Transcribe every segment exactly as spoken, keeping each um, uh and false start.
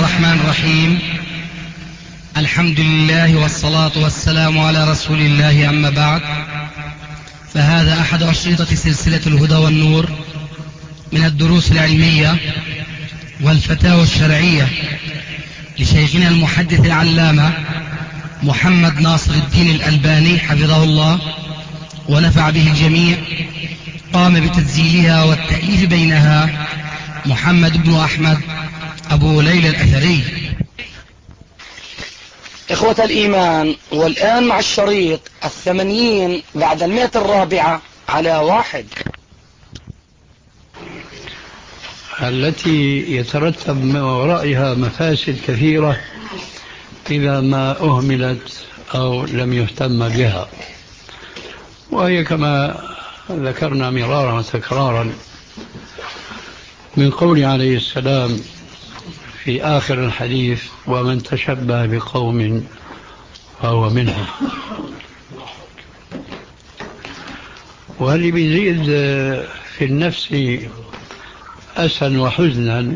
الرحمن الرحيم. الحمد لله والصلاة والسلام على رسول الله، أما بعد، فهذا أحد أشرطة سلسلة الهدى والنور من الدروس العلمية والفتاوى الشرعية لشيخنا المحدث العلامة محمد ناصر الدين الألباني حفظه الله ونفع به الجميع. قام بتسجيلها والتأليف بينها محمد بن أحمد أبو ليلى الأثري. إخوة الإيمان، والآن مع الشريط الثمانين بعد المئة الرابعة على واحد، التي يترتب من ورائها مفاسد كثيرة إذا ما أهملت أو لم يهتم بها، وهي كما ذكرنا مرارا وتكرارا من قول عليه السلام في آخر الحديث: ومن تشبه بقوم فهو منهم. واللي بيزيد في النفس أسا وحزنا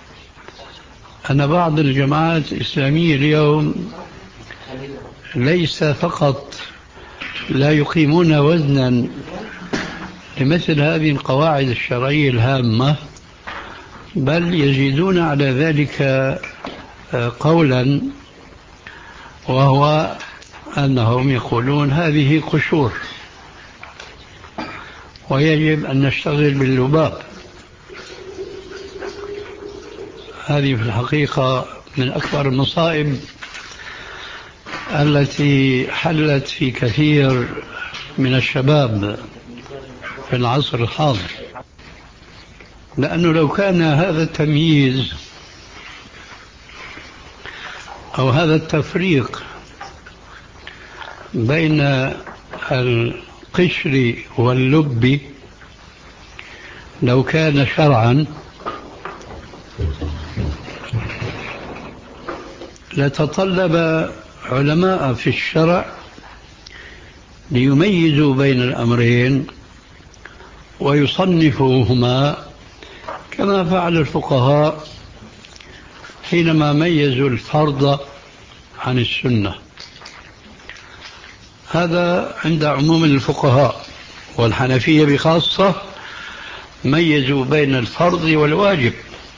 أن بعض الجماعات الإسلامية اليوم ليس فقط لا يقيمون وزنا لمثل هذه القواعد الشرعية الهامة، بل يزيدون على ذلك قولا، وهو أنهم يقولون هذه قشور ويجب أن نشتغل باللباب. هذه في الحقيقة من أكبر المصائب التي حلت في كثير من الشباب في العصر الحاضر، لأنه لو كان هذا التمييز أو هذا التفريق بين القشر واللب لو كان شرعا لتطلب علماء في الشرع ليميزوا بين الأمرين ويصنفوهما كما فعل الفقهاء حينما ميزوا الفرض عن السنة. هذا عند عموم الفقهاء، والحنفية بخاصة ميزوا بين الفرض والواجب.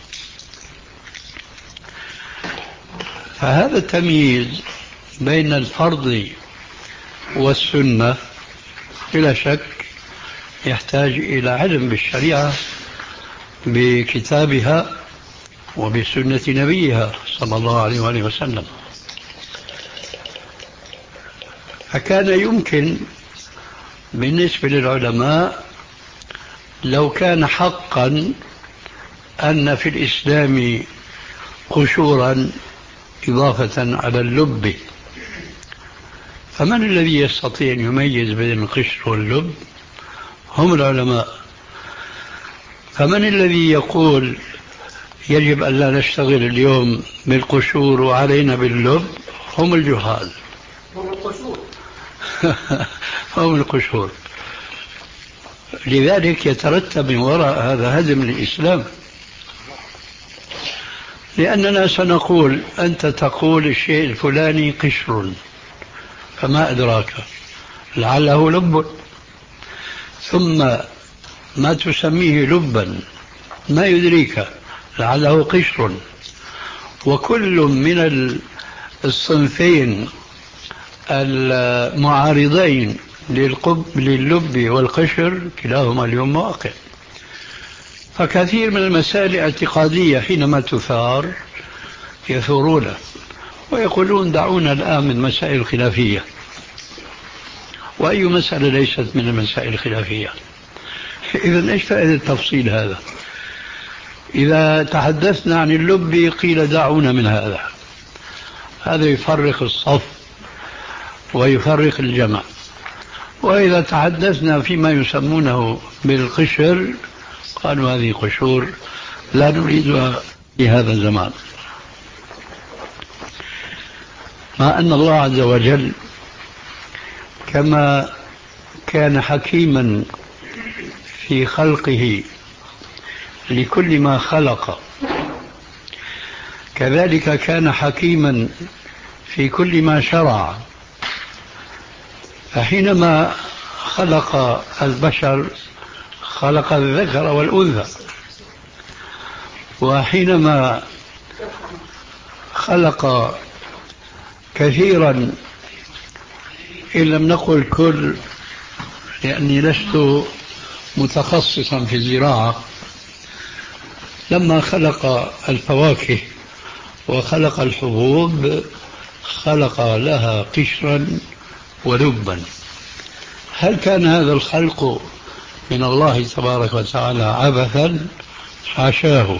فهذا التمييز بين الفرض والسنة بلا شك يحتاج إلى علم بالشريعة بكتابها وبسنة نبيها صلى الله عليه وآله وسلم. فكان يمكن بالنسبة للعلماء لو كان حقا أن في الإسلام قشورا إضافة على اللب، فمن الذي يستطيع أن يميز بين القشر واللب؟ هم العلماء. فمن الذي يقول يجب أن لا نشتغل اليوم بالقشور وعلينا باللب؟ هم الجهال. هم القشور. هم القشور. لذلك يترتب من وراء هذا هدم الإسلام، لأننا سنقول أنت تقول الشيء الفلاني قشر، فما أدراك لعله لب، ثم ما تسميه لبا ما يدريك لعله قشر. وكل من الصنفين المعارضين لللب والقشر كلاهما اليوم واقع. فكثير من المسائل الاعتقادية حينما تثار يثورون ويقولون دعونا الآن من مسائل خلافية. وأي مسألة ليست من المسائل الخلافية؟ إذن إيش فائدة التفصيل هذا؟ إذا تحدثنا عن اللب قيل دعونا من هذا، هذا يفرق الصف ويفرق الجمع. وإذا تحدثنا فيما يسمونه بالقشر قالوا هذه قشور لا نريدها في هذا الزمان. مع أن الله عز وجل كما كان حكيما في خلقه لكل ما خلق كذلك كان حكيما في كل ما شرع. فحينما خلق البشر خلق الذكر والأنثى، وحينما خلق كثيرا إن لم نقل كل، لأني لست متخصصا في الزراعة، لما خلق الفواكه وخلق الحبوب خلق لها قشرا ولبا. هل كان هذا الخلق من الله تبارك وتعالى عبثا؟ حاشاه.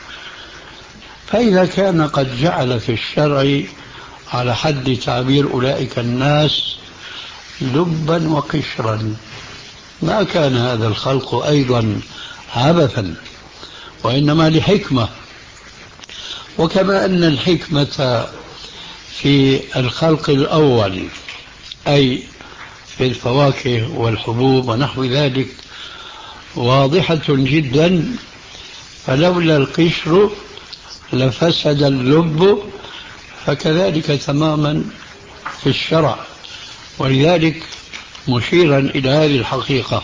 فإذا كان قد جعل في الشرع على حد تعبير أولئك الناس لبا وقشرا، ما كان هذا الخلق أيضا عبثا، وإنما لحكمة. وكما أن الحكمة في الخلق الأول أي في الفواكه والحبوب ونحو ذلك واضحة جدا، فلولا القشر لفسد اللب، فكذلك تماما في الشرع. ولذلك مشيرا إلى هذه الحقيقة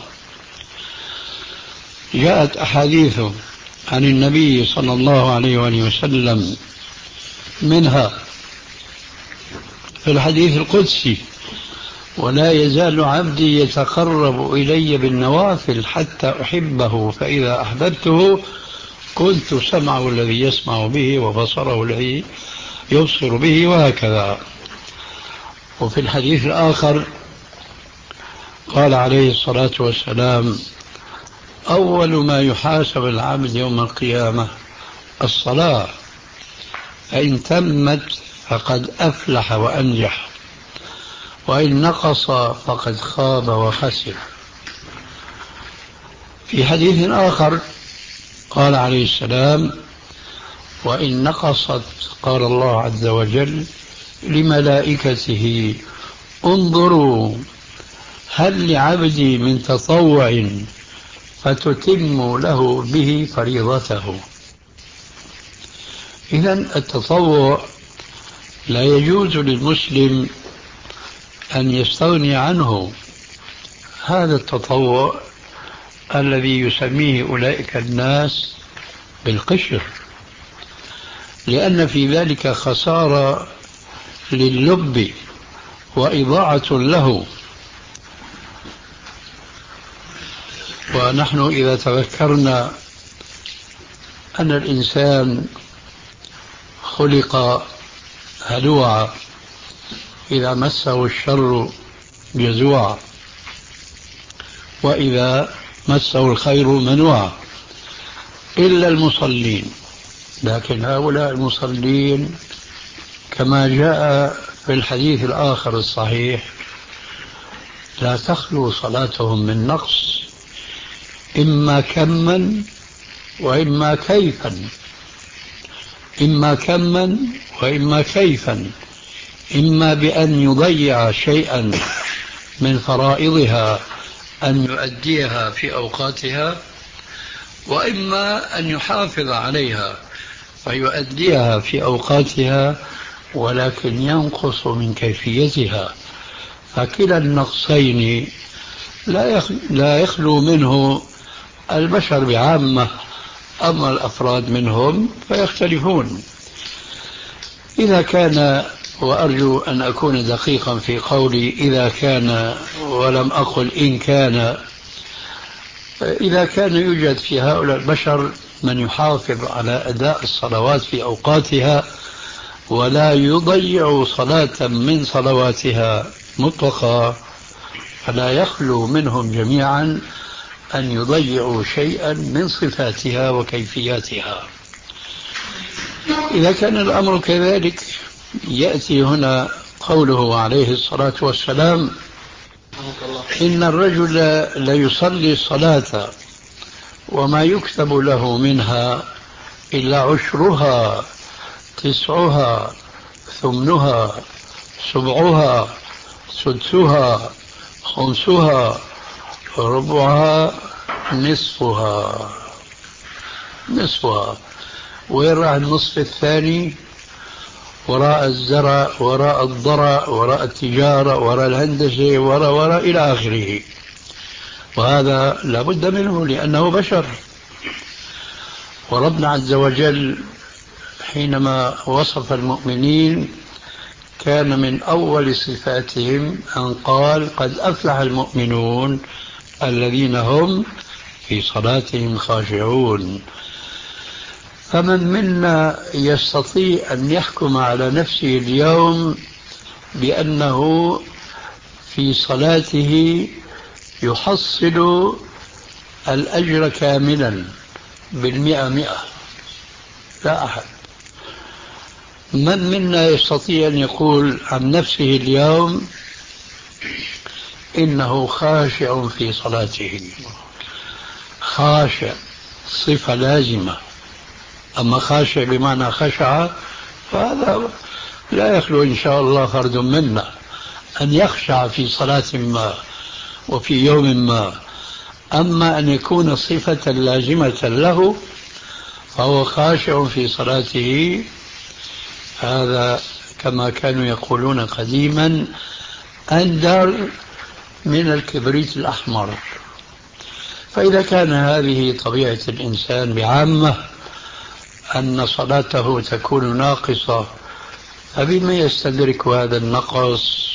جاءت أحاديث عن النبي صلى الله عليه وآله وسلم، منها في الحديث القدسي: ولا يزال عبدي يتقرب إلي بالنوافل حتى أحبه، فإذا أحببته كنت سمعه الذي يسمع به وبصره الذي يبصر به، وهكذا. وفي الحديث الآخر قال عليه الصلاة والسلام: أول ما يحاسب العبد يوم القيامة الصلاة، فإن تمت فقد أفلح وأنجح، وإن نقص فقد خاب وخسر. في حديث آخر قال عليه السلام: وإن نقصت قال الله عز وجل لملائكته: انظروا هل لعبدي من تطوع فتتم له به فريضته. إذن التطوع لا يجوز للمسلم أن يستغني عنه، هذا التطوع الذي يسميه أولئك الناس بالقشر، لأن في ذلك خسارة لللب وإضاعة له. ونحن إذا تذكرنا أن الإنسان خلق هلوعا، إذا مسه الشر جزوعا، وإذا مسه الخير منوعا، إلا المصلين. لكن هؤلاء المصلين كما جاء في الحديث الآخر الصحيح لا تخلو صلاتهم من نقص، إما كما وإما كيفا، إما كما وإما كيفا، إما بأن يضيع شيئا من فرائضها أن يؤديها في أوقاتها، وإما أن يحافظ عليها فيؤديها في أوقاتها ولكن ينقص من كيفيتها. فكلا النقصين لا يخلو منه البشر بعامة، أما الأفراد منهم فيختلفون. إذا كان، وأرجو أن أكون دقيقا في قولي إذا كان ولم أقل إن كان، إذا كان يوجد في هؤلاء البشر من يحافظ على أداء الصلوات في أوقاتها ولا يضيع صلاة من صلواتها مطلقا، فلا يخلو منهم جميعا أن يضيعوا شيئا من صفاتها وكيفياتها. إذا كان الأمر كذلك يأتي هنا قوله عليه الصلاة والسلام: إن الرجل ليصلي الصلاة وما يكتب له منها إلا عشرها تسعها ثمنها سبعها سدسها خمسها ربعها نصفها. نصفها وين راح النصف الثاني؟ وراء الزرع، وراء الضرع، وراء التجارة، وراء الهندسة، وراء وراء إلى آخره. وهذا لا بد منه لأنه بشر. وربنا عز وجل حينما وصف المؤمنين كان من أول صفاتهم أن قال قد أفلح المؤمنون الذين هم في صلاتهم خاشعون. فمن منا يستطيع أن يحكم على نفسه اليوم بأنه في صلاته يحصل الأجر كاملا بالمئة مئة؟ لا أحد. من منا يستطيع أن يقول عن نفسه اليوم إنه خاشع في صلاته؟ خاشع صفة لازمة، أما خاشع بمعنى خشع فهذا لا يخلو إن شاء الله فرد منا أن يخشع في صلاة ما وفي يوم ما. أما أن يكون صفة لازمة له فهو خاشع في صلاته، هذا كما كانوا يقولون قديما أندر من الكبريت الأحمر. فإذا كان هذه طبيعة الإنسان بعامة أن صلاته تكون ناقصة، فبما يستدرك هذا النقص؟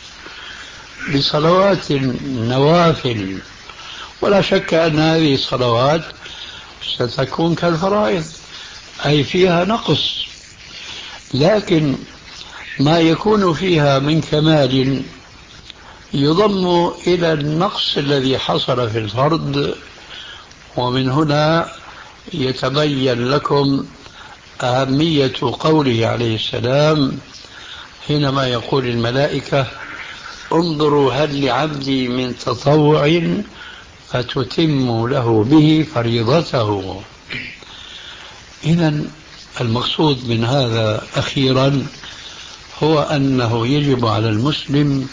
بصلوات النوافل. ولا شك أن هذه الصلوات ستكون كالفرائض أي فيها نقص، لكن ما يكون فيها من كمال يضم إلى النقص الذي حصل في الفرض. ومن هنا يتبين لكم أهمية قوله عليه السلام حينما يقول الملائكة انظروا هل لعبدي من تطوع فتتم له به فريضته. إذن المقصود من هذا أخيرا هو أنه يجب على المسلم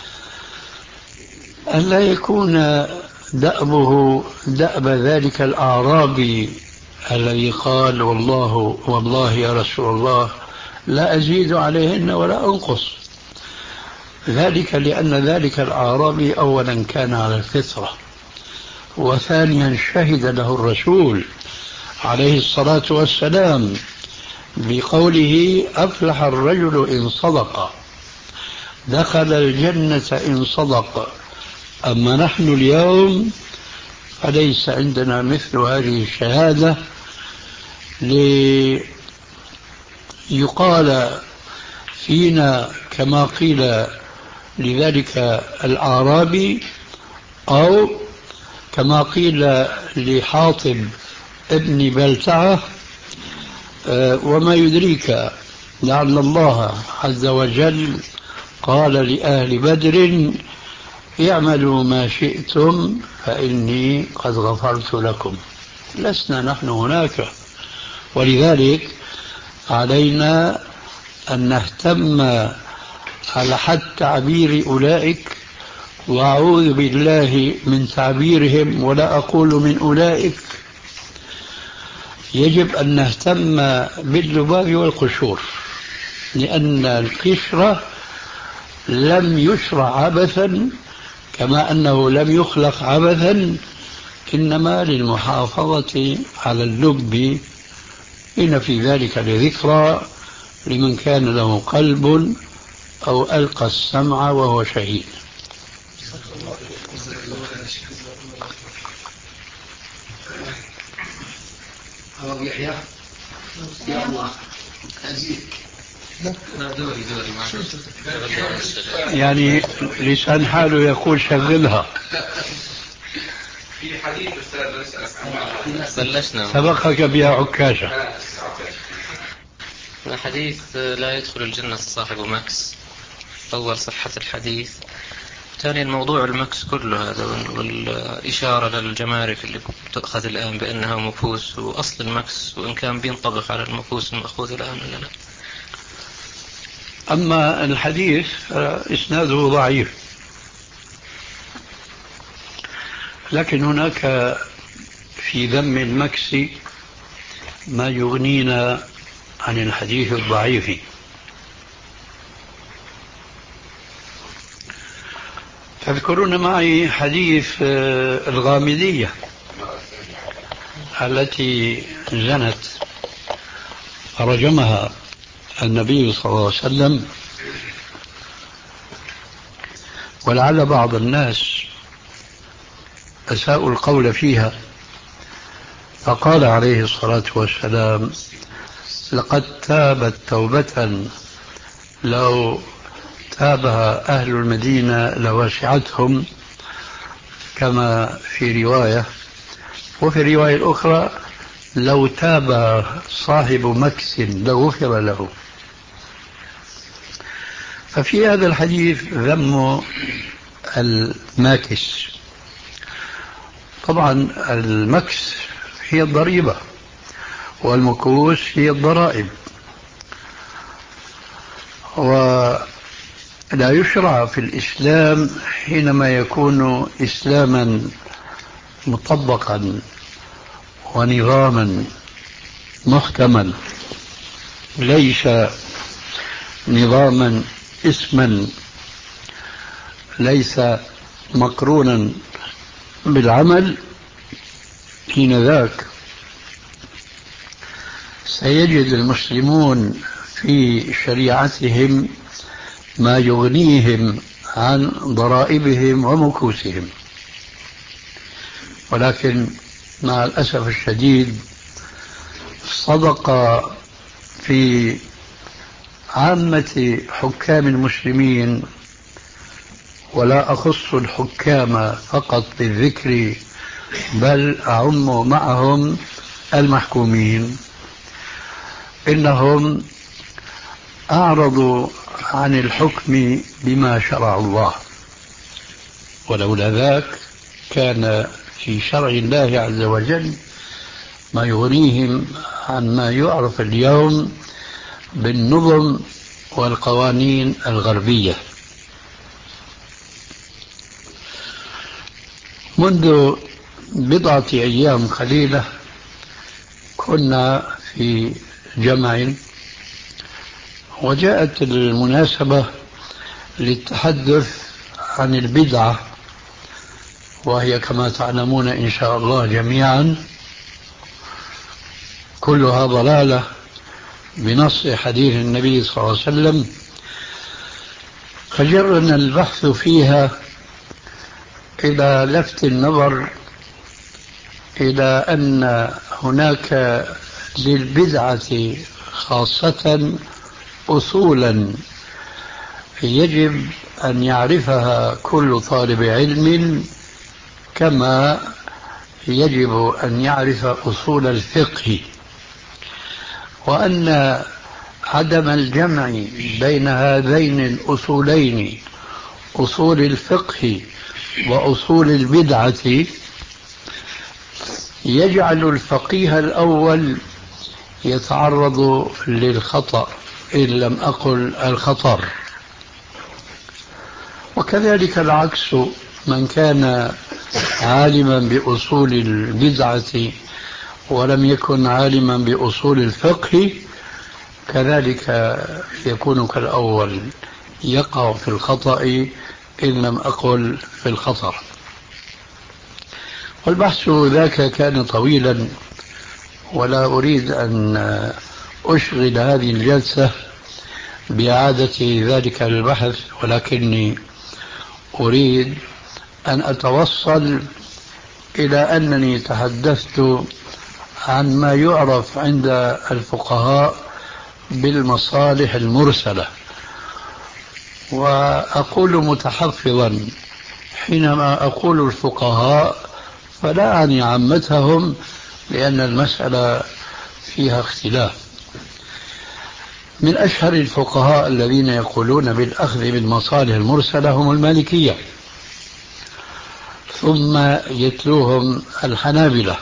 أن لا يكون دأبه دأب ذلك الأعرابي الذي قال والله والله يا رسول الله لا أزيد عليهن ولا أنقص. ذلك لأن ذلك الأعرابي أولا كان على الفطرة، وثانيا شهد له الرسول عليه الصلاة والسلام بقوله أفلح الرجل إن صدق، دخل الجنة إن صدق. أما نحن اليوم فليس عندنا مثل هذه الشهادة ليقال فينا كما قيل لذلك الأعرابي، أو كما قيل لحاطب ابن بلتعة وما يدريك لعل الله عز وجل قال لأهل بدر اعملوا ما شئتم فإني قد غفرت لكم. لسنا نحن هناك، ولذلك علينا أن نهتم على حد تعبير أولئك، وأعوذ بالله من تعبيرهم ولا أقول من أولئك. يجب أن نهتم باللباب والقشور، لأن القشرة لم يشرع عبثا كما أنه لم يخلق عبثا، إنما للمحافظة على اللب. إن في ذلك لذكرى لمن كان له قلب أو ألقى السمع وهو شهيد. أبو يحيى يا الله أجيك دوري دوري يعني لسان حاله يقول شغلها. في حديث أستاذ بلشنا سبقك بها عكاشة. حديث لا يدخل الجنة صاحب مكس. أول صحة الحديث، ثاني الموضوع المكس كله هذا، والإشارة للجمارك اللي تؤخذ الآن بأنها مكوس، وأصل المكس وإن كان بينطبق على المكوس المأخوذ الآن ولا لا. أما الحديث إسناده ضعيف، لكن هناك في ذم المكس ما يغنينا عن الحديث الضعيف. تذكرون معي حديث الغامدية التي زنت رجمها النبي صلى الله عليه وسلم، ولعل بعض الناس أساءوا القول فيها، فقال عليه الصلاة والسلام: لقد تابت توبة لو تابها أهل المدينة لوسعتهم، كما في رواية، وفي الرواية الأخرى لو تاب صاحب مكس لغفر له. ففي هذا الحديث ذم الماكس. طبعا المكس هي الضريبة والمكوس هي الضرائب، ولا يشرع في الإسلام حينما يكون إسلاما مطبقا ونظاما محكما، ليس نظاما اسما ليس مقرونا بالعمل، حين ذاك سيجد المسلمون في شريعتهم ما يغنيهم عن ضرائبهم ومكوسهم. ولكن مع الأسف الشديد صدق في عامة حكام المسلمين، ولا أخص الحكام فقط بالذكر بل أعم معهم المحكومين، إنهم أعرضوا عن الحكم بما شرع الله، ولولا ذاك كان في شرع الله عز وجل ما يغنيهم عن ما يعرف اليوم بالنظم والقوانين الغربية. منذ بضعة أيام قليلة كنا في جمع، وجاءت المناسبة للتحدث عن البدعة، وهي كما تعلمون إن شاء الله جميعا كلها ضلالة بنص حديث النبي صلى الله عليه وسلم. فجرنا البحث فيها إلى لفت النظر إلى أن هناك للبدعة خاصة أصولا يجب أن يعرفها كل طالب علم، كما يجب أن يعرف أصول الفقه، وأن عدم الجمع بين هذين الأصولين، أصول الفقه وأصول البدعة، يجعل الفقيه الأول يتعرض للخطأ إن لم أقل الخطر، وكذلك العكس، من كان عالما بأصول البدعة ولم يكن عالما بأصول الفقه كذلك يكون كالأول، يقع في الخطأ إن لم أقل في الخطر. والبحث ذاك كان طويلا، ولا أريد أن أشغل هذه الجلسة بإعادة ذلك البحث، ولكني أريد أن أتوصل إلى أنني تحدثت عن ما يعرف عند الفقهاء بالمصالح المرسلة. وأقول متحفظا حينما أقول الفقهاء فلا أعني عامتهم، لأن المسألة فيها اختلاف. من أشهر الفقهاء الذين يقولون بالأخذ بالمصالح المرسلة هم المالكية، ثم يتلوهم الحنابلة.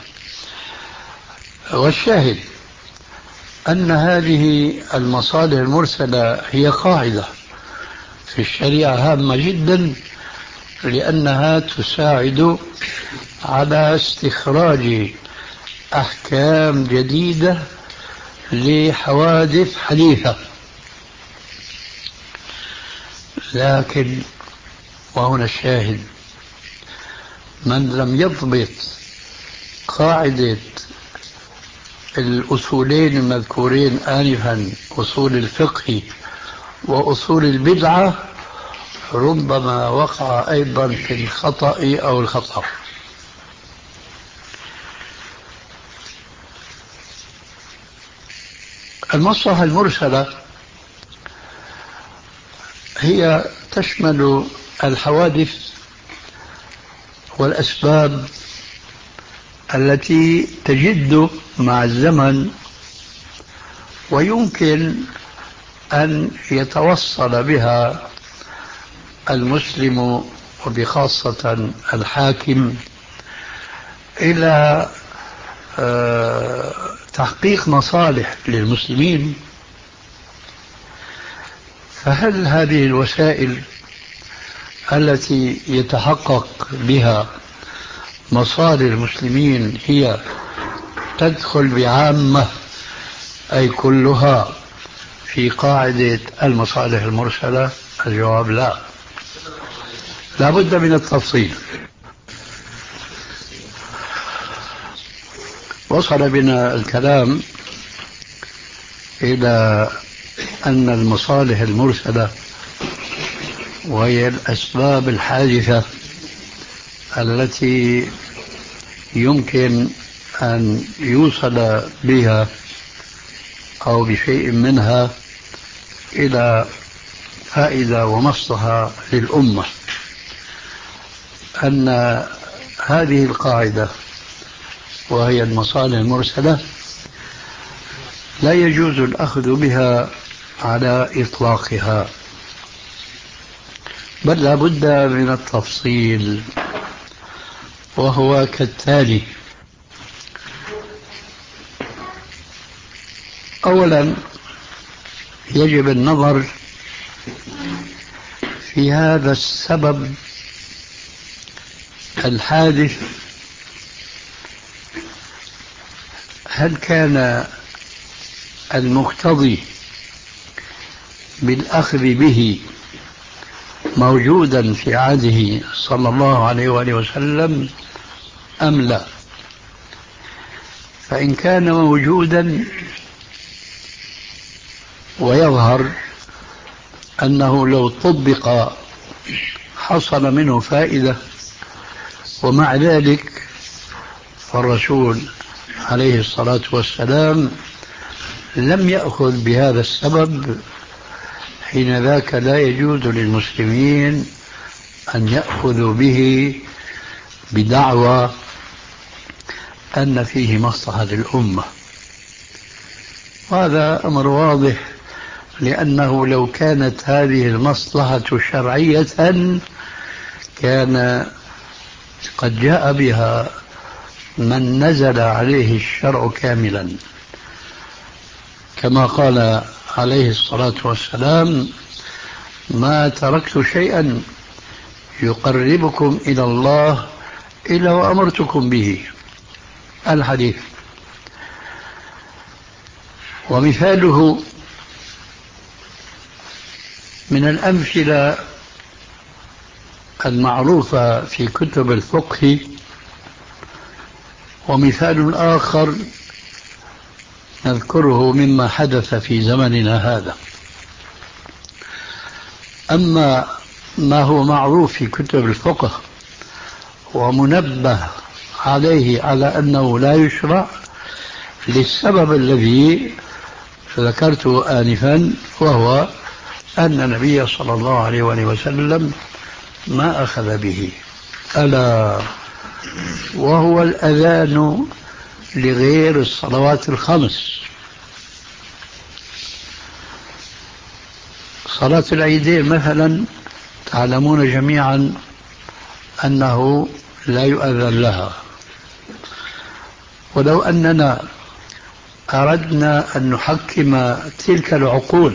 والشاهد أن هذه المصالح المرسلة هي قاعدة في الشريعة هامة جدا، لأنها تساعد على استخراج أحكام جديدة لحوادث حديثة. لكن وهنا الشاهد: من لم يضبط قاعدة الأصولين المذكورين آنفا، أصول الفقه وأصول البدعة، ربما وقع أيضا في الخطأ أو الخطأ. المصلحة المرسلة هي تشمل الحوادث والأسباب التي تجد مع الزمن ويمكن أن يتوصل بها المسلم وبخاصة الحاكم إلى تحقيق مصالح للمسلمين. فهل هذه الوسائل التي يتحقق بها مصالح المسلمين هي تدخل بعامة أي كلها في قاعدة المصالح المرسلة؟ الجواب لا، لا بد من التفصيل. وصل بنا الكلام إلى أن المصالح المرسلة وهي الأسباب الحادثة التي يمكن أن يوصل بها أو بشيء منها إلى فائدة ومصلحة للأمة، أن هذه القاعدة وهي المصالح المرسلة لا يجوز الأخذ بها على إطلاقها، بل لا بد من التفصيل، وهو كالتالي: أولا، يجب النظر في هذا السبب الحادث، هل كان المقتضي بالأخذ به موجودا في عهده صلى الله عليه وآله وسلم أم لا؟ فإن كان موجودا ويظهر أنه لو طبق حصل منه فائدة، ومع ذلك فالرسول عليه الصلاة والسلام لم يأخذ بهذا السبب، حين ذاك لا يجوز للمسلمين أن يأخذوا به بدعوى أن فيه مصلحة للأمة. وهذا أمر واضح، لأنه لو كانت هذه المصلحة شرعية كان قد جاء بها من نزل عليه الشرع كاملا، كما قال عليه الصلاة والسلام: ما تركت شيئا يقربكم إلى الله إلا وأمرتكم به، الحديث. ومثاله من الأمثلة المعروفة في كتب الفقه، ومثال آخر نذكره مما حدث في زمننا هذا. أما ما هو معروف في كتب الفقه ومنبه عليه على أنه لا يشرع للسبب الذي ذكرته آنفا، وهو أن النبي صلى الله عليه وسلم ما أخذ به، ألا وهو الأذان لغير الصلوات الخمس. صلاة العيدين مثلا تعلمون جميعا أنه لا يؤذن لها، ولو أننا أردنا أن نحكم تلك العقول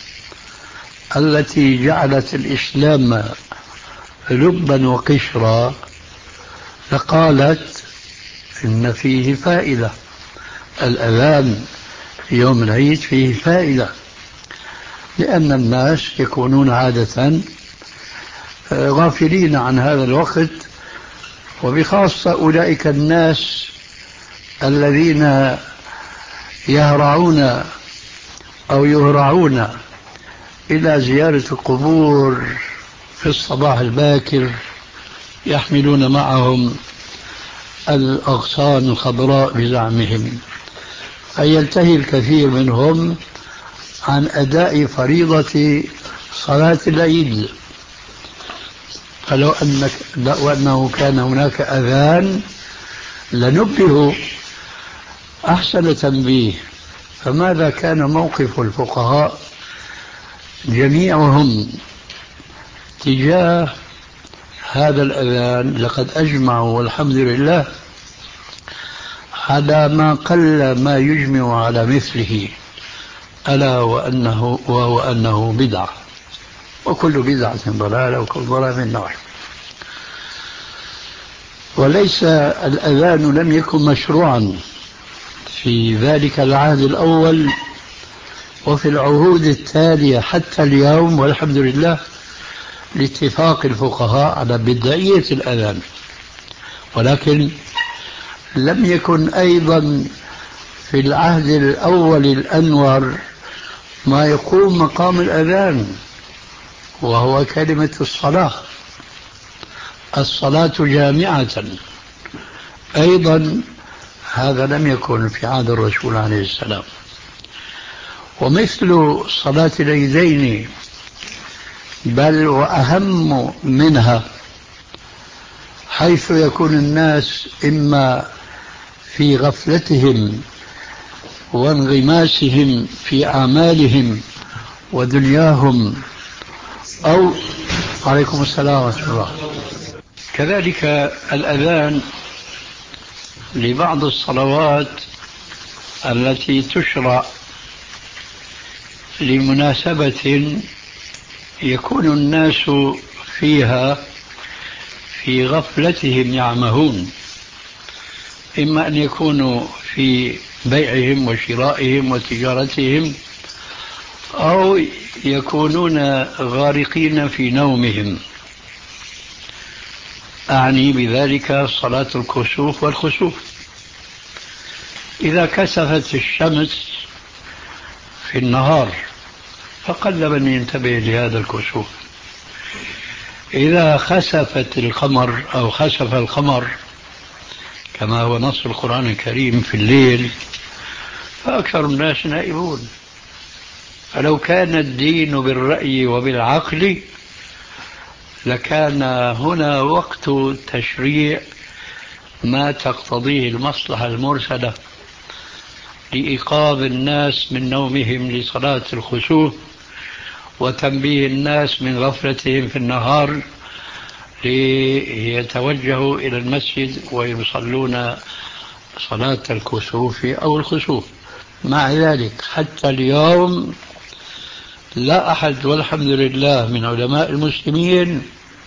التي جعلت الإسلام لبا وقشرا لقالت إن فيه فائدة، الأذان في يوم العيد فيه فائدة، لأن الناس يكونون عادة غافلين عن هذا الوقت، وبخاصة أولئك الناس الذين يهرعون أو يهرعون إلى زيارة القبور في الصباح الباكر، يحملون معهم الأغصان الخضراء بزعمهم، فيلتهي الكثير منهم عن أداء فريضة صلاة العيد. فلو أنك لو أنه كان هناك أذان لنبهوا أحسن تنبيه. فماذا كان موقف الفقهاء جميعهم تجاه هذا الأذان؟ لقد أجمعوا والحمد لله على ما قل ما يجمع على مثله، ألا وأنه وهو أنه بدعة، وكل بدعة ضلالة وكل ضلالة من النار. وليس الأذان لم يكن مشروعا في ذلك العهد الأول وفي العهود التالية حتى اليوم، والحمد لله لاتفاق الفقهاء على بدعية الأذان، ولكن لم يكن أيضا في العهد الأول الأنور ما يقوم مقام الأذان، وهو كلمة الصلاة، الصلاة جامعة. أيضا هذا لم يكن في عهد الرسول عليه السلام. ومثل صلاة العيدين بل وأهم منها، حيث يكون الناس إما في غفلتهم وانغماسهم في أعمالهم ودنياهم أو عليكم السلام ورحمة الله. كذلك الأذان لبعض الصلوات التي تشرع لمناسبة يكون الناس فيها في غفلتهم يعمهون، إما أن يكونوا في بيعهم وشرائهم وتجارتهم، أو يكونون غارقين في نومهم. أعني بذلك صلاة الكسوف والخسوف. إذا كسفت الشمس في النهار فقل من ينتبه لهذا الكسوف. إذا خسفت القمر أو خسف القمر كما هو نص القرآن الكريم في الليل فأكثر الناس نائبون. فلو كان الدين بالرأي وبالعقل لكان هنا وقت تشريع ما تقتضيه المصلحة المرسلة لإيقاظ الناس من نومهم لصلاة الخسوف، وتنبيه الناس من غفلتهم في النهار ليتوجهوا إلى المسجد ويصلون صلاة الكسوف أو الخسوف. مع ذلك حتى اليوم لا أحد والحمد لله من علماء المسلمين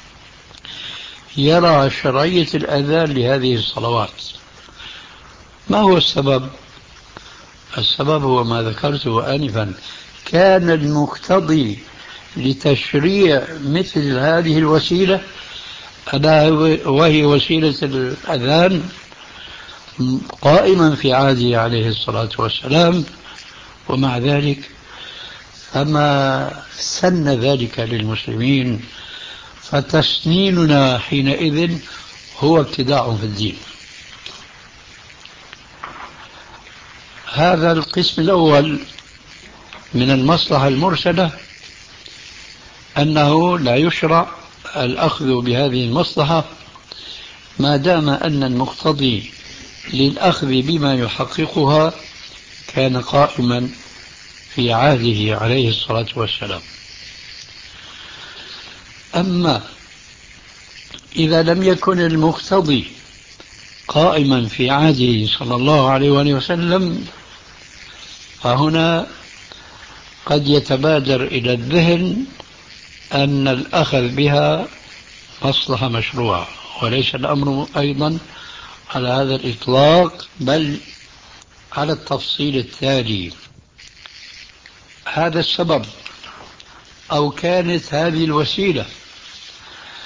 يرى شرعية الأذان لهذه الصلوات. ما هو السبب؟ السبب هو ما ذكرته آنفا، كان المقتضي لتشريع مثل هذه الوسيلة ألا وهي وسيلة الأذان قائما في عهده عليه الصلاة والسلام، ومع ذلك فما سن ذلك للمسلمين، فتسنيننا حينئذ هو ابتداع في الدين. هذا القسم الأول من المصلحة المرسلة، أنه لا يشرع الأخذ بهذه المصلحة ما دام أن المقتضي للأخذ بما يحققها كان قائما في عهده عليه الصلاة والسلام. أما إذا لم يكن المقتضي قائما في عهده صلى الله عليه وآله وسلم فهنا قد يتبادر إلى الذهن أن الأخذ بها مصلحة مشروعة، وليس الأمر أيضا على هذا الإطلاق، بل على التفصيل التالي. هذا السبب أو كانت هذه الوسيلة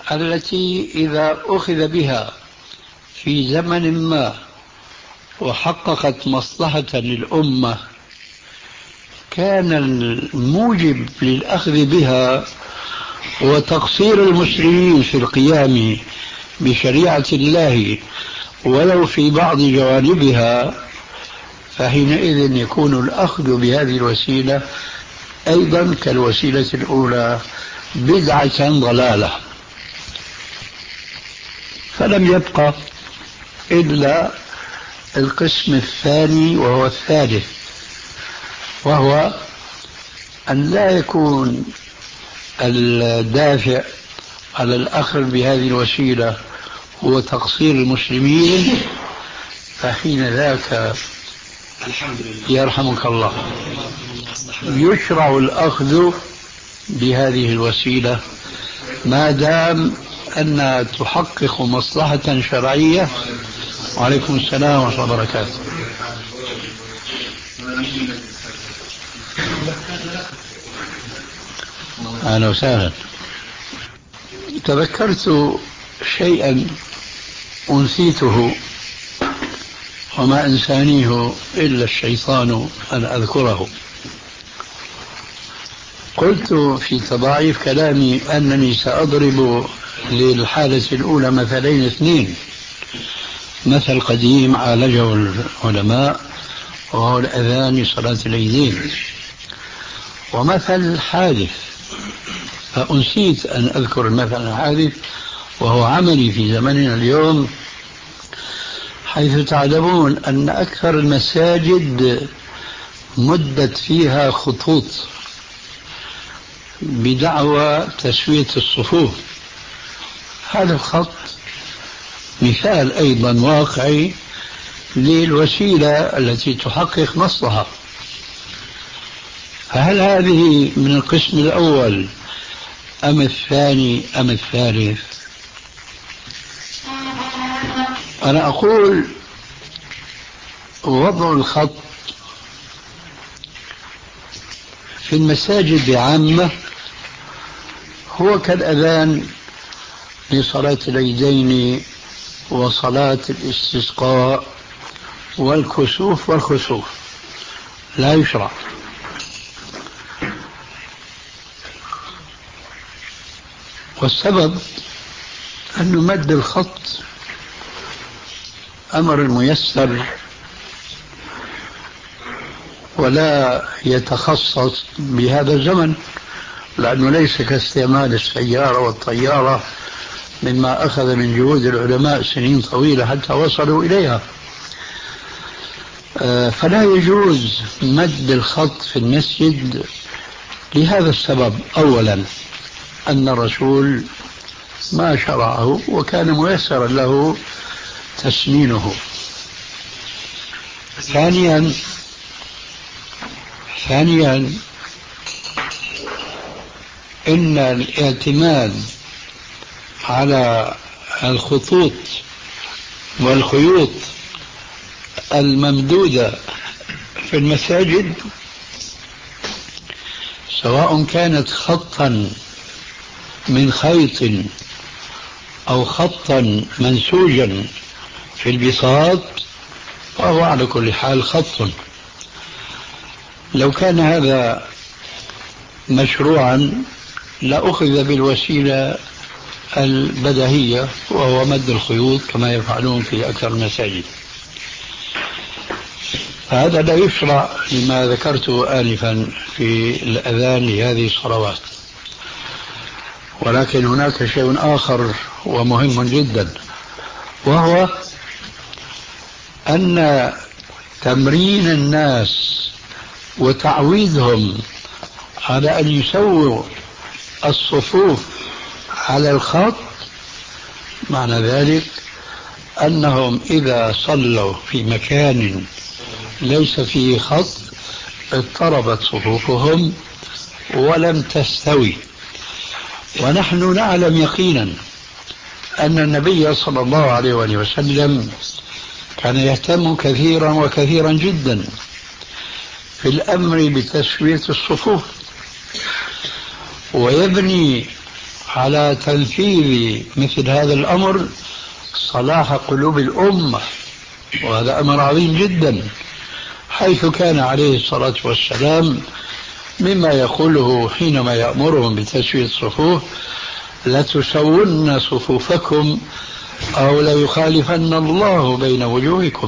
التي إذا أخذ بها في زمن ما وحققت مصلحة للأمة كان الموجب للأخذ بها وتقصير المسلمين في القيام بشريعة الله ولو في بعض جوانبها، فحينئذ يكون الأخذ بهذه الوسيلة أيضا كالوسيلة الأولى بدعة ضلالة. فلم يبقى إلا القسم الثاني وهو الثالث، وهو أن لا يكون الدافع على الأخذ بهذه الوسيلة هو تقصير المسلمين، فحين ذاك الحمد لله يرحمك الله يشرع الأخذ بهذه الوسيلة ما دام أنها تحقق مصلحة شرعية. وعليكم السلام ورحمة الله وبركاته. أهلا وسهلا. تذكرت شيئا أنسيته وما أنسانيه إلا الشيطان أن أذكره. قلت في تضاعيف كلامي أنني سأضرب للحالة الأولى مثلين اثنين، مثل قديم عالجه العلماء وهو الأذان لصلاة العيدين، ومثل حادث فأنسيت أن أذكر المثل الحادث وهو عملي في زمننا اليوم، حيث تعلمون أن أكثر المساجد مدت فيها خطوط بدعوى تسوية الصفوف. هذا الخط مثال أيضا واقعي للوسيلة التي تحقق مصلحة. فهل هذه من القسم الأول أم الثاني أم الثالث؟ أنا أقول وضع الخط في المساجد بعامة هو كالأذان لصلاة العيدين وصلاة الاستسقاء والكسوف والخسوف، لا يشرع. والسبب أن مد الخط أمر ميسر ولا يتخصص بهذا الزمن، لأنه ليس كاستعمال السيارة والطيارة مما أخذ من جهود العلماء سنين طويلة حتى وصلوا إليها. فلا يجوز مد الخط في المسجد لهذا السبب. أولا أن الرسول ما شرعه وكان ميسرا له تسنينه. ثانيا ثانيا إن الاعتماد على الخطوط والخيوط الممدودة في المساجد سواء كانت خطا من خيط أو خطا منسوجا في البساط فهو على كل حال خط. لو كان هذا مشروعا لأخذ بالوسيلة البديهية وهو مد الخيوط كما يفعلون في أكثر المساجد. هذا لا يشرع لما ذكرته آنفا في الأذان لهذه الصلوات. ولكن هناك شيء آخر ومهم جدا، وهو أن تمرين الناس وتعويدهم على أن يسووا الصفوف على الخط معنى ذلك أنهم إذا صلوا في مكان ليس فيه خط اضطربت صفوفهم ولم تستوي. ونحن نعلم يقينا أن النبي صلى الله عليه وآله وسلم كان يهتم كثيرا وكثيرا جدا في الأمر بتسوية الصفوف، ويبني على تنفيذ مثل هذا الأمر صلاح قلوب الأمة، وهذا أمر عظيم جدا، حيث كان عليه الصلاة والسلام مما يقوله حينما يأمرهم بتسوية الصفوف: لتسون صفوفكم أو ليخالفن الله بين وجوهكم.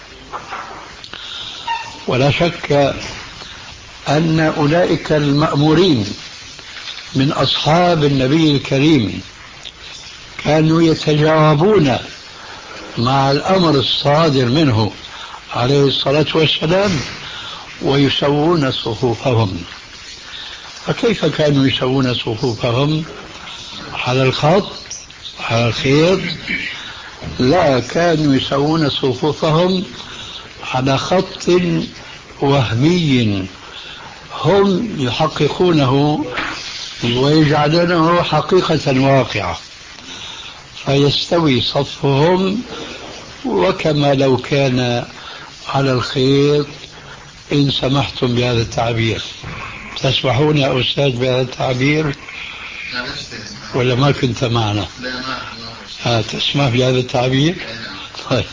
ولا شك أن أولئك المأمورين من أصحاب النبي الكريم كانوا يتجاوبون مع الأمر الصادر منه عليه الصلاة والسلام ويسوون صفوفهم. فكيف كانوا يسوون صفوفهم؟ على الخط، على الخيط؟ لا، كانوا يسوون صفوفهم على خط وهمي هم يحققونه ويجعلونه حقيقة واقعة، فيستوي صفهم وكما لو كان على الخيط، إن سمحتم بهذا التعبير. تسمحون يا أستاذ بهذا التعبير ولا ما كنت معنا؟ آه تسمح بهذا التعبير؟ طيب.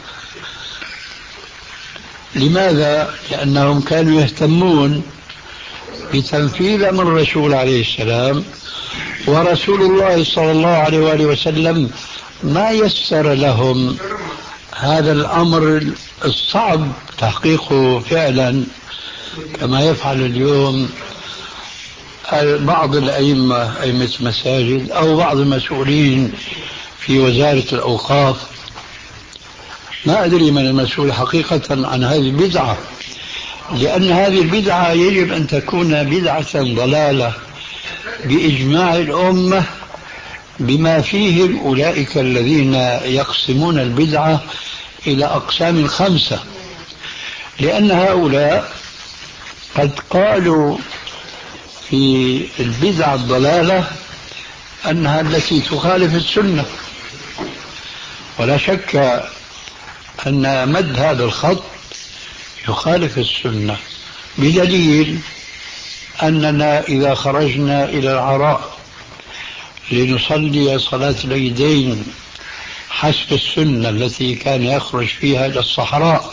لماذا؟ لأنهم كانوا يهتمون بتنفيذ أمر الرسول عليه السلام، ورسول الله صلى الله عليه وآله وسلم ما يسر لهم هذا الأمر الصعب تحقيقه فعلا كما يفعل اليوم بعض الأئمة، أئمة مساجد أو بعض المسؤولين في وزارة الأوقاف. ما أدري من المسؤول حقيقة عن هذه البدعة، لأن هذه البدعة يجب أن تكون بدعة ضلالة بإجماع الأمة بما فيهم أولئك الذين يقسمون البدعة إلى أقسام خمسة، لأن هؤلاء قد قالوا في البدعة الضلالة أنها التي تخالف السنة. ولا شك أن مد هذا الخط يخالف السنة، بدليل أننا إذا خرجنا إلى العراء لنصلي صلاة العيدين حسب السنة التي كان يخرج فيها إلى الصحراء،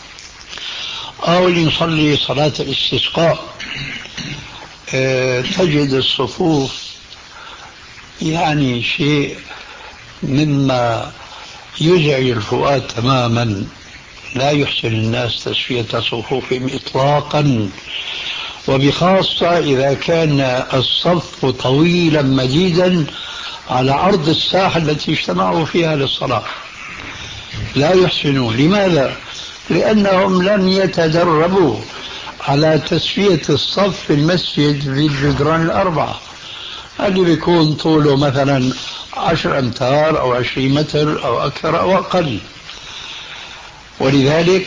أو لنصلي صلاة الاستسقاء، تجد الصفوف يعني شيء مما يزعج الفؤاد تماما. لا يحسن الناس تسوية صفوفهم إطلاقا، وبخاصة إذا كان الصف طويلا مديدا على عرض الساحة التي اجتمعوا فيها للصلاة. لا يحسنون. لماذا؟ لأنهم لم يتدربوا على تسوية الصف في المسجد في الجدران الأربعة، اللي بيكون طوله مثلا عشر أمتار أو عشرين متر أو أكثر أو أقل. ولذلك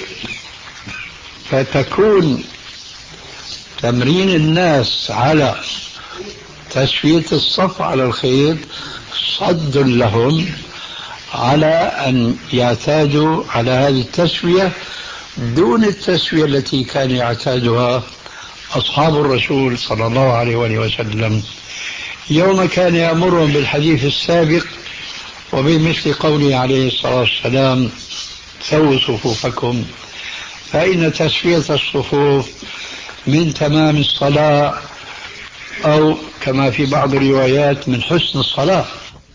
فتكون تمرين الناس على تسوية الصف على الخيط صد لهم على أن يعتادوا على هذه التسوية دون التسوية التي كان يعتادها أصحاب الرسول صلى الله عليه وسلم يوم كان يأمرهم بالحديث السابق وبمثل قوله عليه الصلاة والسلام: سووا صفوفكم، فإن تسوية الصفوف من تمام الصلاة، أو كما في بعض الروايات من حسن الصلاة.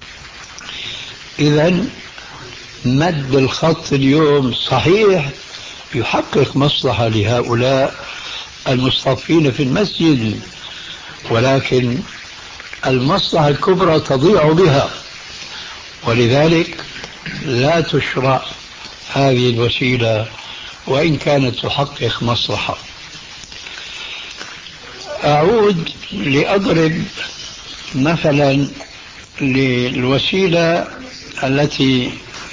إذن مد الخط اليوم صحيح يحقق مصلحة لهؤلاء المصطفين في المسجد، ولكن المصلحة الكبرى تضيع بها، ولذلك لا تشرع هذه الوسيلة وإن كانت تحقق مصلحة. أعود لأضرب مثلا للوسيلة التي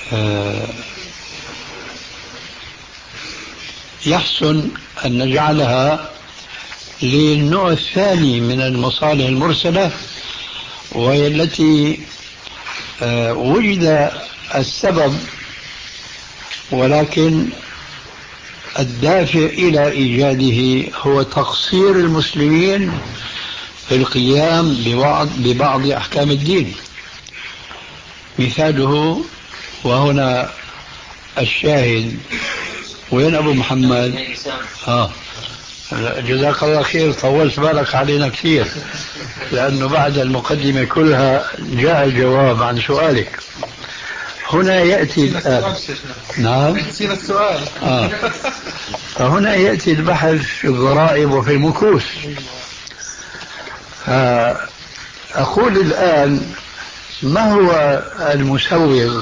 يحسن أن نجعلها للنوع الثاني من المصالح المرسلة، وهي التي وجد السبب ولكن الدافع إلى إيجاده هو تقصير المسلمين في القيام ببعض, ببعض أحكام الدين. مثاله، وهنا الشاهد، وين أبو محمد؟ آه جزاك الله خير، طولت بالك علينا كثير، لأنه بعد المقدمة كلها جاء الجواب عن سؤالك. هنا يأتي الآن. نعم نسينا السؤال. آه. فهنا يأتي البحث في الضرائب وفي المكوس. أقول الآن ما هو المسوغ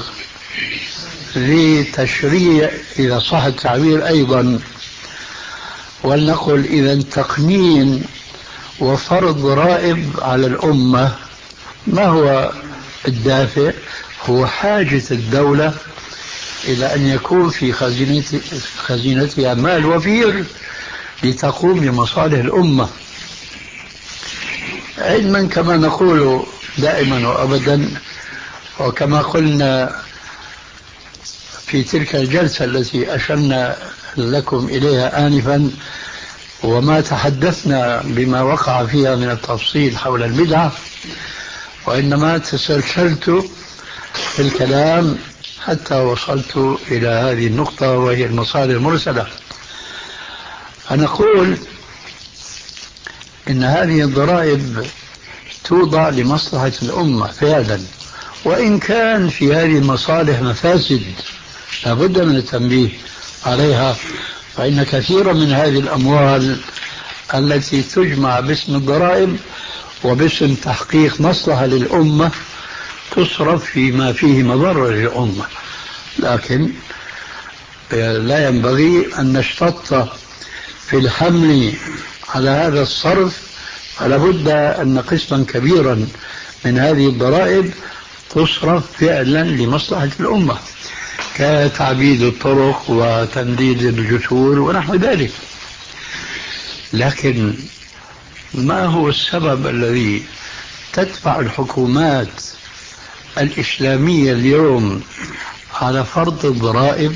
لتشريع، إذا صح التعبير أيضا، ولنقل إذا تقنين وفرض ضرائب على الأمة؟ ما هو الدافع؟ هو حاجة الدولة إلى أن يكون في خزينتها مال وفير لتقوم بمصالح الأمة، علما كما نقول دائما وأبدا، وكما قلنا في تلك الجلسة التي أشرنا لكم إليها آنفا، وما تحدثنا بما وقع فيها من التفصيل حول البدعة، وإنما تسلسلت في الكلام حتى وصلت إلى هذه النقطة وهي المصالح المرسلة. فنقول إن هذه الضرائب توضع لمصلحة الأمة فعلا، وإن كان في هذه المصالح مفاسد لابد من التنبيه عليها، فإن كثيرا من هذه الأموال التي تجمع باسم الضرائب وباسم تحقيق مصلحة للأمة تصرف فيما فيه مضرة للأمة، لكن لا ينبغي أن نشتط في الحمل على هذا الصرف، فلا بد أن قسما كبيرا من هذه الضرائب تصرف فعلا لمصلحة الأمة، كتعبيد الطرق وتنديد الجسور ونحو ذلك. لكن ما هو السبب الذي تدفع الحكومات الإسلامية اليوم على فرض الضرائب؟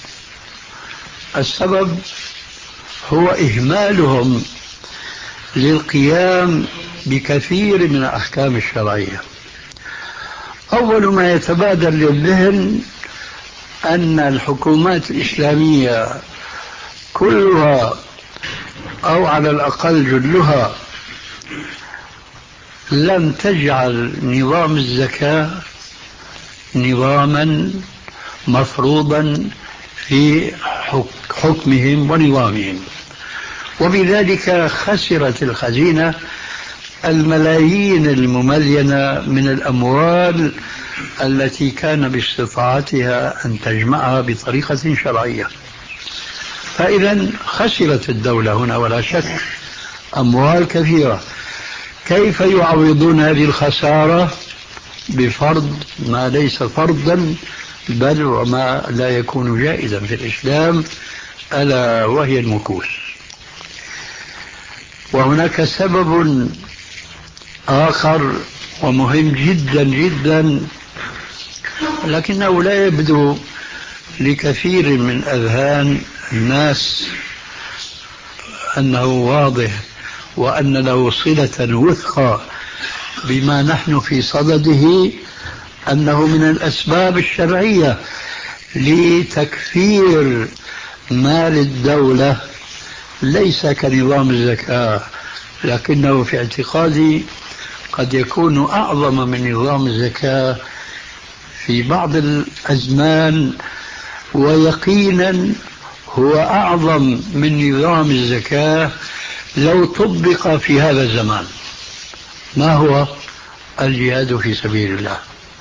السبب هو إهمالهم للقيام بكثير من الأحكام الشرعية. أول ما يتبادر للذهن أن الحكومات الإسلامية كلها أو على الأقل جلها لم تجعل نظام الزكاة نظاما مفروضا في حكمهم ونظامهم، وبذلك خسرت الخزينة الملايين المملينة من الأموال التي كان باستطاعتها أن تجمعها بطريقة شرعية. فإذا خسرت الدولة هنا ولا شك أموال كثيرة. كيف يعوضون هذه الخسارة؟ بفرض ما ليس فرضا بل وما لا يكون جائزا في الإسلام، ألا وهي المكوس. وهناك سبب آخر ومهم جدا جدا، لكنه لا يبدو لكثير من أذهان الناس أنه واضح وأن له صلة وثقى بما نحن في صدده، أنه من الأسباب الشرعية لتكفير مال الدولة، ليس كنظام الزكاة، لكنه في اعتقادي قد يكون أعظم من نظام الزكاة في بعض الأزمان، ويقينا هو أعظم من نظام الزكاة لو طبق في هذا الزمان. ما هو؟ الجهاد في سبيل الله.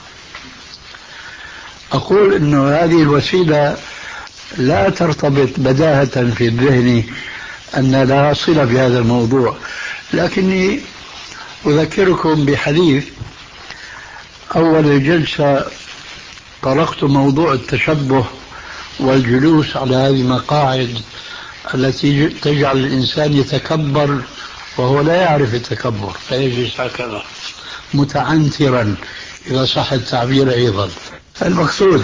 أقول أن هذه الوسيلة لا ترتبط بداهة في الذهن أن لها صلة بهذا الموضوع، لكني أذكركم بحديث. أول الجلسة طرقت موضوع التشبه والجلوس على هذه المقاعد التي تجعل الإنسان يتكبر وهو لا يعرف التكبر، فيجلس هكذا متعنترا إذا صح التعبير أيضا. المقصود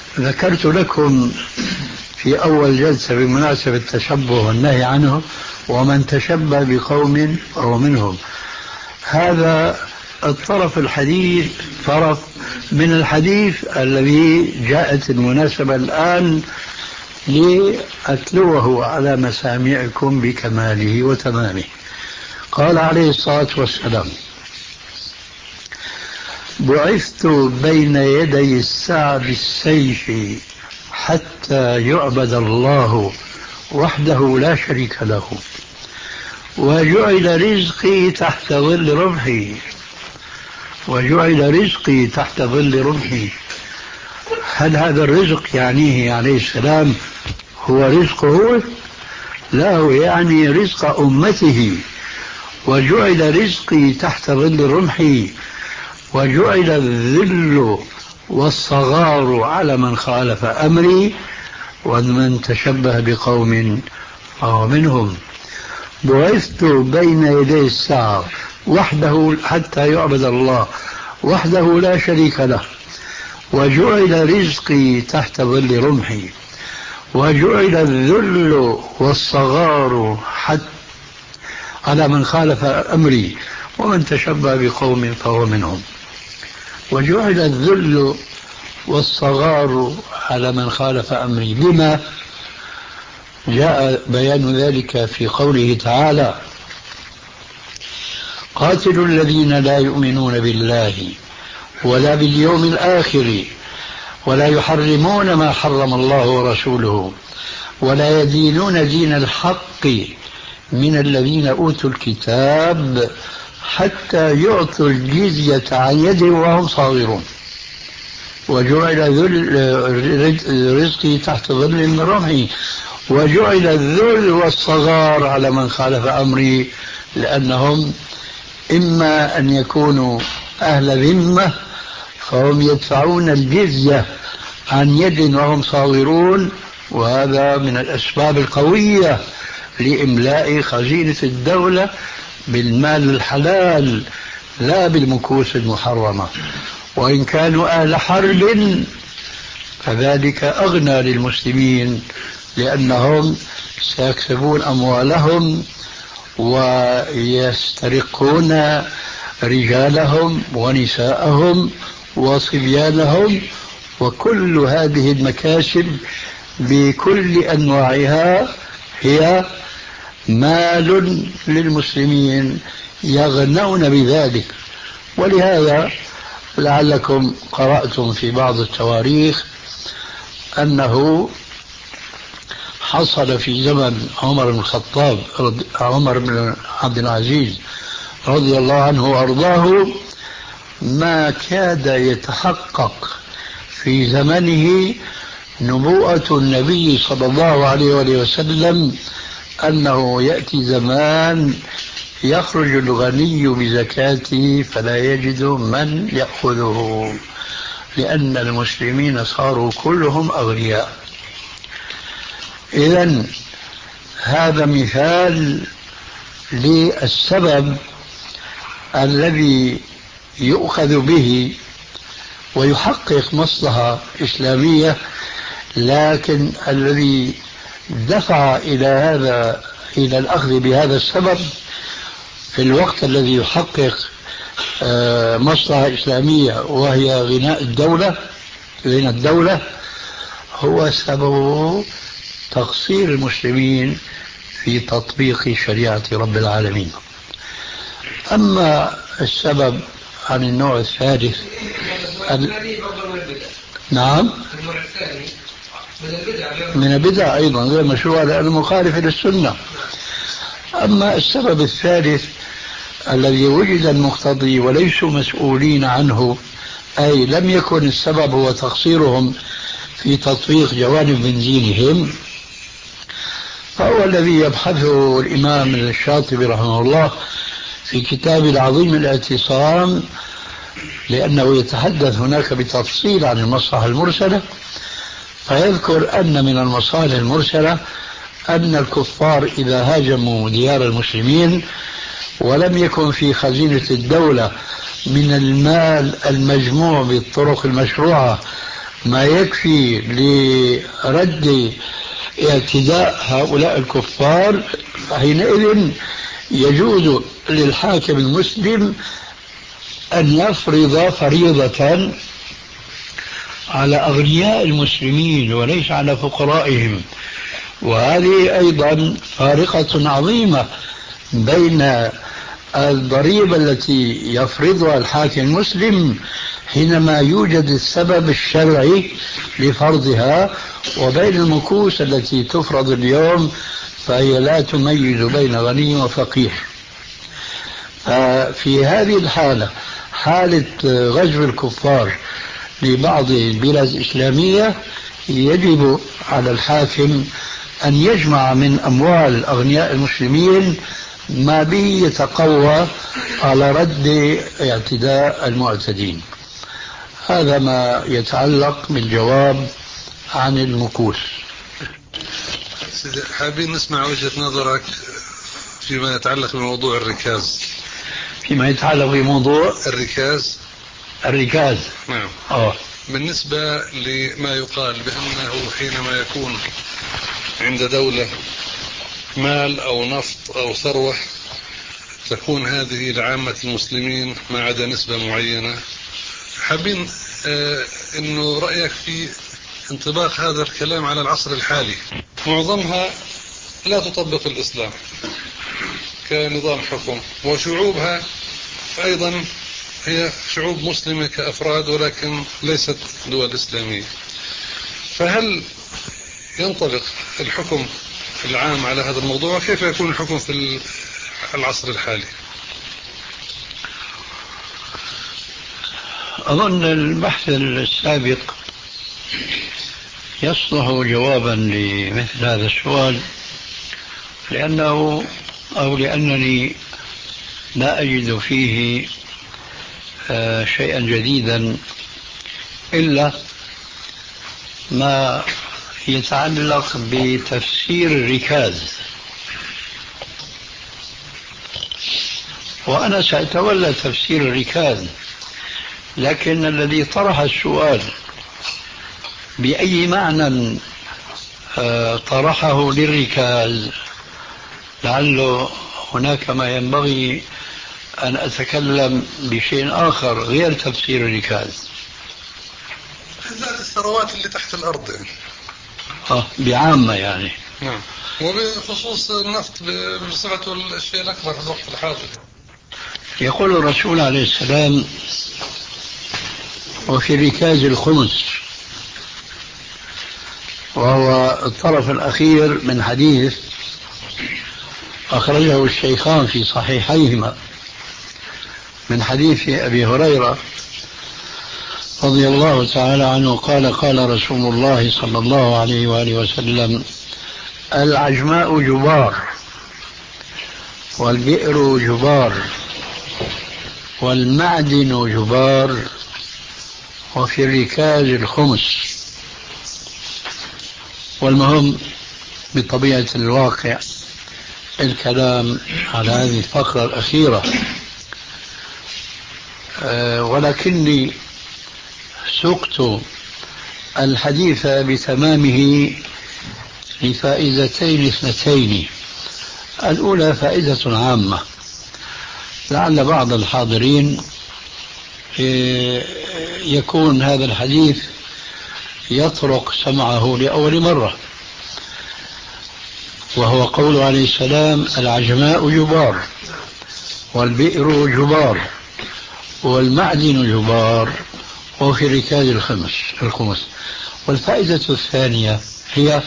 ذكرت لكم في أول جلسة بمناسبة التشبه والنهي عنه، ومن تشبه بقوم فهو منهم. هذا الطرف الحديث طرف من الحديث الذي جاءت المناسبة الآن لأتلوه على مسامعكم بكماله وتمامه. قال عليه الصلاة والسلام: بعثت بين يدي الساعة بالسيف حتى يعبد الله وحده لا شريك له، وجعل رزقي تحت ظل رمحي وجعل رزقي تحت ظل رمحي. هل هذا الرزق يعنيه عليه السلام هو رزقه؟ لا، هو يعني رزق أمته. وجعل رزقي تحت ظل رمحي وجعل الذل والصغار على من خالف أمري ومن تشبه بقوم فهو منهم. بعثت بين يدي الساعة وحده حتى يعبد الله وحده لا شريك له، وجعل رزقي تحت ظل رمحي وجعل الذل والصغار حتى على من خالف أمري ومن تشبه بقوم فهو منهم. وجعل الذل والصغار على من خالف أمري. بما جاء بيان ذلك في قوله تعالى: قاتلوا الذين لا يؤمنون بالله ولا باليوم الآخر ولا يحرمون ما حرم الله ورسوله ولا يدينون دين الحق من الذين أوتوا الكتاب حتى يعطوا الجزية عن يد وهم صاغرون. وجعل رزقي تحت ظل من رمحي وجعل الذل والصغار على من خالف أمري، لأنهم إما أن يكونوا أهل ذمة فهم يدفعون الجزية عن يد وهم صاغرون، وهذا من الأسباب القوية لإملاء خزينة الدولة بالمال الحلال لا بالمكوس المحرمة. وإن كانوا أهل حرب فذلك أغنى للمسلمين، لأنهم سيكسبون أموالهم ويسترقون رجالهم ونساءهم وصبيانهم، وكل هذه المكاسب بكل أنواعها هي مال للمسلمين يغنون بذلك. ولهذا لعلكم قرأتم في بعض التواريخ أنه حصل في زمن عمر بن الخطاب عمر بن عبد العزيز رضي الله عنه وأرضاه ما كاد يتحقق في زمنه نبوءة النبي صلى الله عليه وسلم أنه يأتي زمان يخرج الغني بزكاته فلا يجد من يأخذه، لأن المسلمين صاروا كلهم أغنياء. إذن هذا مثال للسبب الذي يؤخذ به ويحقق مصلحة إسلامية، لكن الذي دفع إلى هذا إلى الأخذ بهذا السبب في الوقت الذي يحقق مصلحة إسلامية وهي غناء الدولة غنى الدولة هو سبب تقصير المسلمين في تطبيق شريعة رب العالمين. أما السبب عن النوع الثالث ال... نعم من البدع أيضا غير مشروع لأنه مخالف للسنة. أما السبب الثالث الذي وجد المقتضي وليسوا مسؤولين عنه، أي لم يكن السبب هو تقصيرهم في تطبيق جوانب من دينهم، فهو الذي يبحثه الإمام الشاطبي رحمه الله في كتابه العظيم الاعتصام، لأنه يتحدث هناك بتفصيل عن المصلحة المرسلة، فيذكر أن من المصالح المرسلة أن الكفار إذا هاجموا ديار المسلمين ولم يكن في خزينة الدولة من المال المجموع بالطرق المشروعة ما يكفي لرد اعتداء هؤلاء الكفار، فحينئذ يجوز للحاكم المسلم أن يفرض فريضة على أغنياء المسلمين وليس على فقرائهم. وهذه أيضا فارقة عظيمة بين الضريبة التي يفرضها الحاكم المسلم حينما يوجد السبب الشرعي لفرضها، وبين المكوس التي تفرض اليوم فهي لا تميز بين غني وفقير. في هذه الحالة، حالة غزو الكفار لبعض البلاد الإسلامية، يجب على الحاكم أن يجمع من أموال أغنياء المسلمين ما به يتقوى على رد اعتداء المعتدين. هذا ما يتعلق بالجواب عن المكوس. حابين نسمع وجهة نظرك فيما يتعلق بموضوع الركاز. فيما يتعلق بموضوع الركاز الركاز نعم. أوه. بالنسبة لما يقال بأنه حينما يكون عند دولة مال أو نفط أو ثروة تكون هذه لعامة المسلمين ما عدا نسبة معينة. حابين آه إنه رأيك في انطباق هذا الكلام على العصر الحالي. معظمها لا تطبق الإسلام كنظام حكم، وشعوبها أيضا هي شعوب مسلمة كأفراد ولكن ليست دول إسلامية. فهل ينطبق الحكم العام على هذا الموضوع؟ كيف يكون الحكم في العصر الحالي؟ أظن البحث السابق يصلح جوابا لمثل هذا السؤال، لأنه أو لأنني لا أجد فيه شيئا جديدا إلا ما يتعلق بتفسير الركاز. وأنا سأتولى تفسير الركاز، لكن الذي طرح السؤال بأي معنى طرحه للركاز لعله هناك ما ينبغي أن أتكلم بشيء آخر غير تفسير الركاز. ذات الثروات اللي تحت الأرض يعني. آه بعامة يعني. نعم. وبخصوص النفط بصفته الشيء الأكبر في الوقت الحاضر. يقول الرسول عليه السلام: وفي الركاز الخمس، وهو الطرف الأخير من حديث أخرجه الشيخان في صحيحيهما من حديث أبي هريرة رضي الله تعالى عنه قال: قال رسول الله صلى الله عليه وآله وسلم: العجماء جبار، والبئر جبار، والمعدن جبار، وفي الركاز الخمس. والمهم بطبيعة الواقع الكلام على هذه الفقرة الأخيرة، أه ولكني سقت الحديث بتمامه لفائدتين اثنتين. الأولى فائدة عامة لعل بعض الحاضرين يكون هذا الحديث يطرق سمعه لأول مرة، وهو قول عليه السلام: العجماء جبار، والبئر جبار، والمعدن جبار، وفي الركاز الخمس الخمس. والفائدة الثانية هي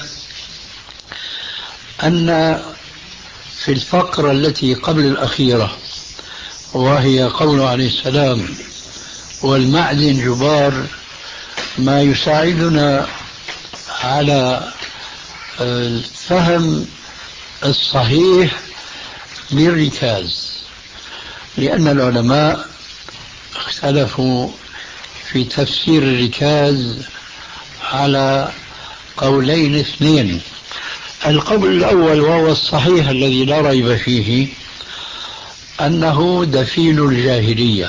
أن في الفقرة التي قبل الأخيرة، وهي قول عليه السلام: والمعدن جبار، ما يساعدنا على الفهم الصحيح للركاز، لأن العلماء اختلفوا في تفسير الركاز على قولين اثنين. القول الأول وهو الصحيح الذي لا ريب فيه أنه دفين الجاهلية.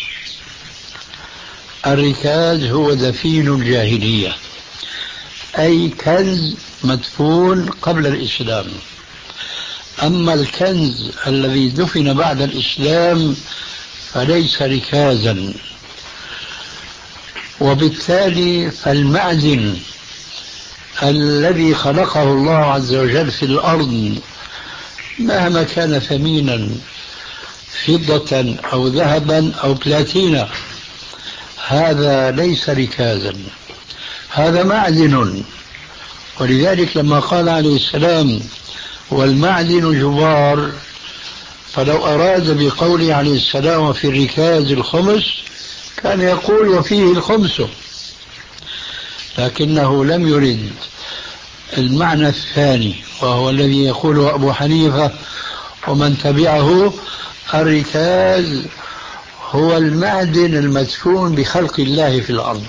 الركاز هو دفين الجاهلية، أي كنز مدفون قبل الإسلام. أما الكنز الذي دفن بعد الإسلام فليس ركازا، وبالتالي فالمعدن الذي خلقه الله عز وجل في الأرض مهما كان ثمينا فضة أو ذهبا أو بلاتينا هذا ليس ركازا، هذا معدن. ولذلك لما قال عليه السلام والمعدن جبار، فلو أراد بقوله عليه السلام وفي الركاز الخمس كان يقول وفيه الخمس، لكنه لم يرد المعنى الثاني وهو الذي يقوله أبو حنيفة ومن تبعه: الركاز هو المعدن المدفون بخلق الله في الأرض.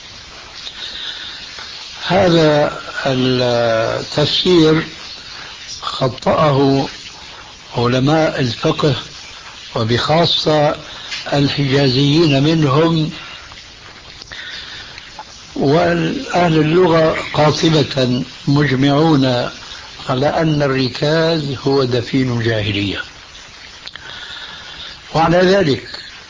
هذا التفسير خطأه علماء الفقه وبخاصة الحجازيين منهم، والأهل اللغة قاطبة مجمعون على أن الركاز هو دفين جاهلية. وعلى ذلك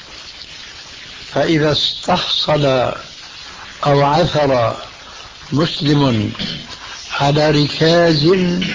فإذا استحصل أو عثر مسلم على ركاز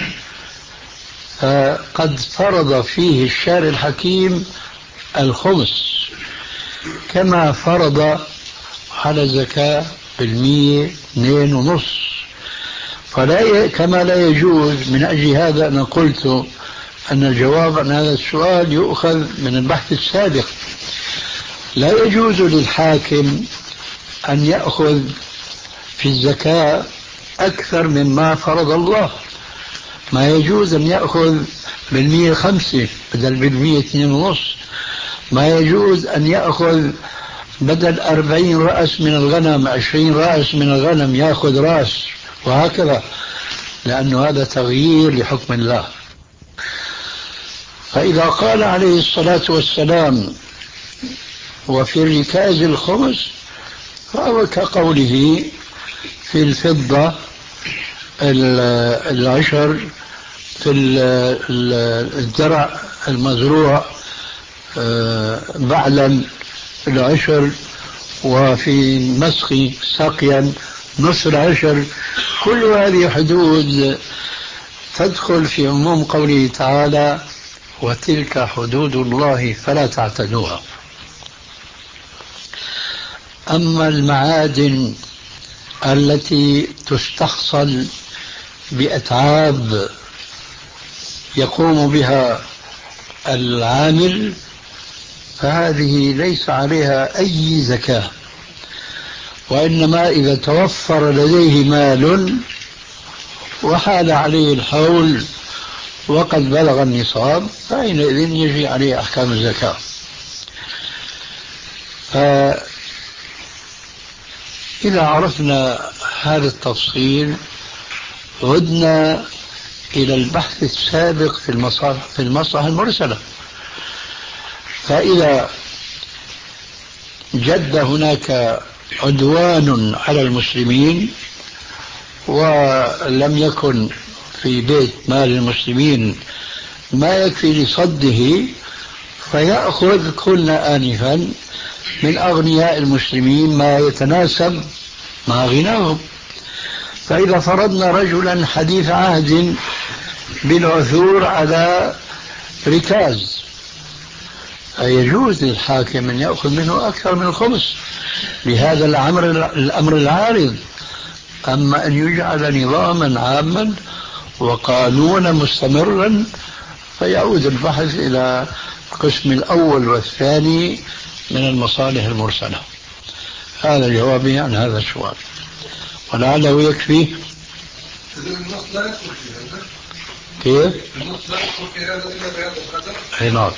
فقد فرض فيه الشارع الحكيم الخمس كما فرض على زكاة بالمية اثنين ونص. فلا ي... كما لا يجوز، من أجل هذا أنا قلت أن الجواب عن هذا السؤال يؤخذ من البحث السابق. لا يجوز للحاكم أن يأخذ في الزكاة أكثر مما فرض الله. ما يجوز أن يأخذ بالمية خمسة بدل بالمية اثنين ونص. ما يجوز أن يأخذ بدل أربعين رأس من الغنم عشرين رأس من الغنم يأخذ رأس، وهكذا، لأن هذا تغيير لحكم الله. فإذا قال عليه الصلاة والسلام وفي الركاز الخمس فهو كقوله في الفضة العشر، في الزرع المزروع بعلا العشر، وفي مسخ سقيا نصف العشر. كل هذه حدود تدخل في عموم قوله تعالى وتلك حدود الله فلا تعتدوها. أما المعادن التي تستحصل بأتعاب يقوم بها العامل فهذه ليس عليها أي زكاة، وإنما إذا توفر لديه مال وحال عليه الحول وقد بلغ النصاب فحينئذ يجري عليه أحكام الزكاة. فإذا عرفنا هذا التفصيل عدنا إلى البحث السابق في المصالح في المصلحة المرسلة. فإذا جد هناك عدوان على المسلمين ولم يكن في بيت مال المسلمين ما يكفي لصده، فيأخذ كلنا آنفا من أغنياء المسلمين ما يتناسب مع غناهم. فإذا فرضنا رجلا حديث عهد بالعثور على ركاز يجوز للحاكم أن يأخذ منه أكثر من الخمس لهذا الأمر الأمر العارض. أما أن يجعل نظاما عاما وقانونا مستمرا فيعود البحث إلى القسم الأول والثاني من المصالح المرسلة. هذا جوابي عن هذا السؤال، ولعله يكفي. النص لا يدخل في هذا. كيف؟ النص لا يدخل في هذا إلا بهذا القدر. أي نعم.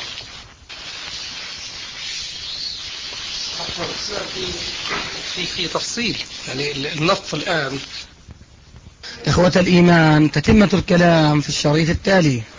في في تفصيل يعني النص الآن. إخوة الإيمان، تتمة الكلام في الشريط التالي.